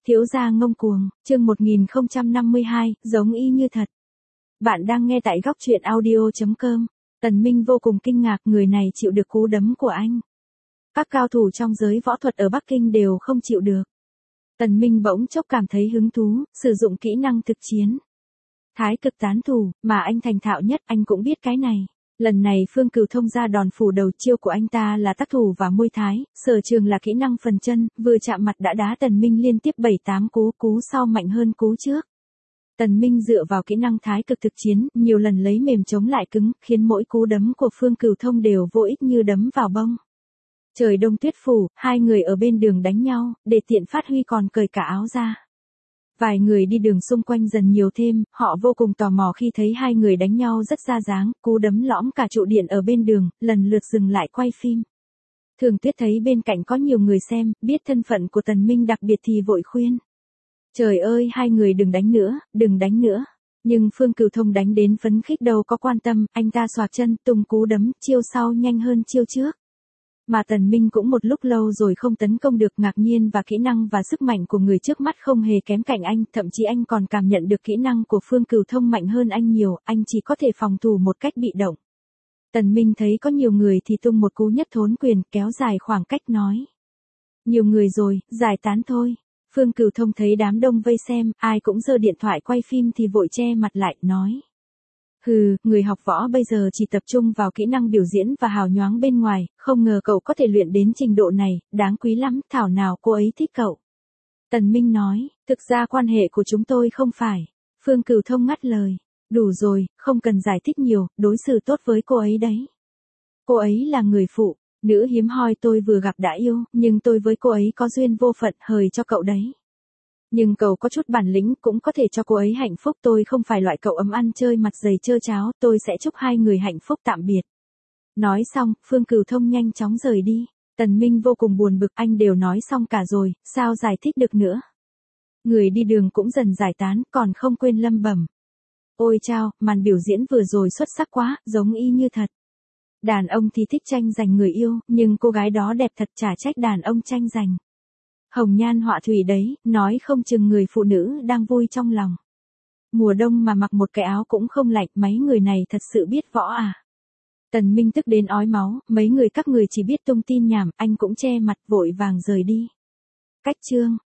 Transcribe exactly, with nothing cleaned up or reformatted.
Thiếu gia ngông cuồng, chương một nghìn không trăm năm mươi hai, giống y như thật. Bạn đang nghe tại góc truyện audio chấm com. Tần Minh vô cùng kinh ngạc, người này chịu được cú đấm của anh. Các cao thủ trong giới võ thuật ở Bắc Kinh đều không chịu được. Tần Minh bỗng chốc cảm thấy hứng thú, sử dụng kỹ năng thực chiến. Thái cực tán thủ, mà anh thành thạo nhất, anh cũng biết cái này. Lần này Phương Cửu Thông ra đòn phủ đầu, chiêu của anh ta là tác thủ và môi thái, sở trường là kỹ năng phần chân, vừa chạm mặt đã đá Tần Minh liên tiếp bảy tám cú, cú sau mạnh hơn cú trước. Tần Minh dựa vào kỹ năng thái cực thực chiến, nhiều lần lấy mềm chống lại cứng, khiến mỗi cú đấm của Phương Cửu Thông đều vô ích như đấm vào bông. Trời đông tuyết phủ, hai người ở bên đường đánh nhau, để tiện phát huy còn cởi cả áo ra. Vài người đi đường xung quanh dần nhiều thêm, họ vô cùng tò mò khi thấy hai người đánh nhau rất ra dáng, cú đấm lõm cả trụ điện ở bên đường, lần lượt dừng lại quay phim. Thường Tuyết thấy bên cạnh có nhiều người xem, biết thân phận của Tần Minh đặc biệt thì vội khuyên. Trời ơi, hai người đừng đánh nữa, đừng đánh nữa. Nhưng Phương Cửu Thông đánh đến phấn khích đâu có quan tâm, anh ta xoạc chân, tung cú đấm, chiêu sau nhanh hơn chiêu trước. Mà Tần Minh cũng một lúc lâu rồi không tấn công được, ngạc nhiên và kỹ năng và sức mạnh của người trước mắt không hề kém cạnh anh, thậm chí anh còn cảm nhận được kỹ năng của Phương Cửu Thông mạnh hơn anh nhiều, anh chỉ có thể phòng thủ một cách bị động. Tần Minh thấy có nhiều người thì tung một cú nhất thốn quyền, kéo dài khoảng cách nói. Nhiều người rồi, giải tán thôi. Phương Cửu Thông thấy đám đông vây xem, ai cũng giơ điện thoại quay phim thì vội che mặt lại, nói. Hừ, người học võ bây giờ chỉ tập trung vào kỹ năng biểu diễn và hào nhoáng bên ngoài, không ngờ cậu có thể luyện đến trình độ này, đáng quý lắm, thảo nào cô ấy thích cậu. Tần Minh nói, thực ra quan hệ của chúng tôi không phải. Phương Cửu Thông ngắt lời, đủ rồi, không cần giải thích nhiều, đối xử tốt với cô ấy đấy. Cô ấy là người phụ nữ hiếm hoi tôi vừa gặp đã yêu, nhưng tôi với cô ấy có duyên vô phận, hời cho cậu đấy. Nhưng cậu có chút bản lĩnh cũng có thể cho cô ấy hạnh phúc, tôi không phải loại cậu ấm ăn chơi mặt dày trơ cháo, tôi sẽ chúc hai người hạnh phúc tạm biệt. Nói xong, Phương Cửu Thông nhanh chóng rời đi. Tần Minh vô cùng buồn bực, anh đều nói xong cả rồi, sao giải thích được nữa. Người đi đường cũng dần giải tán, còn không quên lẩm bẩm. Ôi chao, màn biểu diễn vừa rồi xuất sắc quá, giống y như thật. Đàn ông thì thích tranh giành người yêu, nhưng cô gái đó đẹp thật, chả trách đàn ông tranh giành. Hồng nhan họa thủy đấy, nói không chừng người phụ nữ đang vui trong lòng. Mùa đông mà mặc một cái áo cũng không lạnh, mấy người này thật sự biết võ à. Tần Minh tức đến ói máu, mấy người các người chỉ biết tung tin nhảm, anh cũng che mặt vội vàng rời đi. Cách chương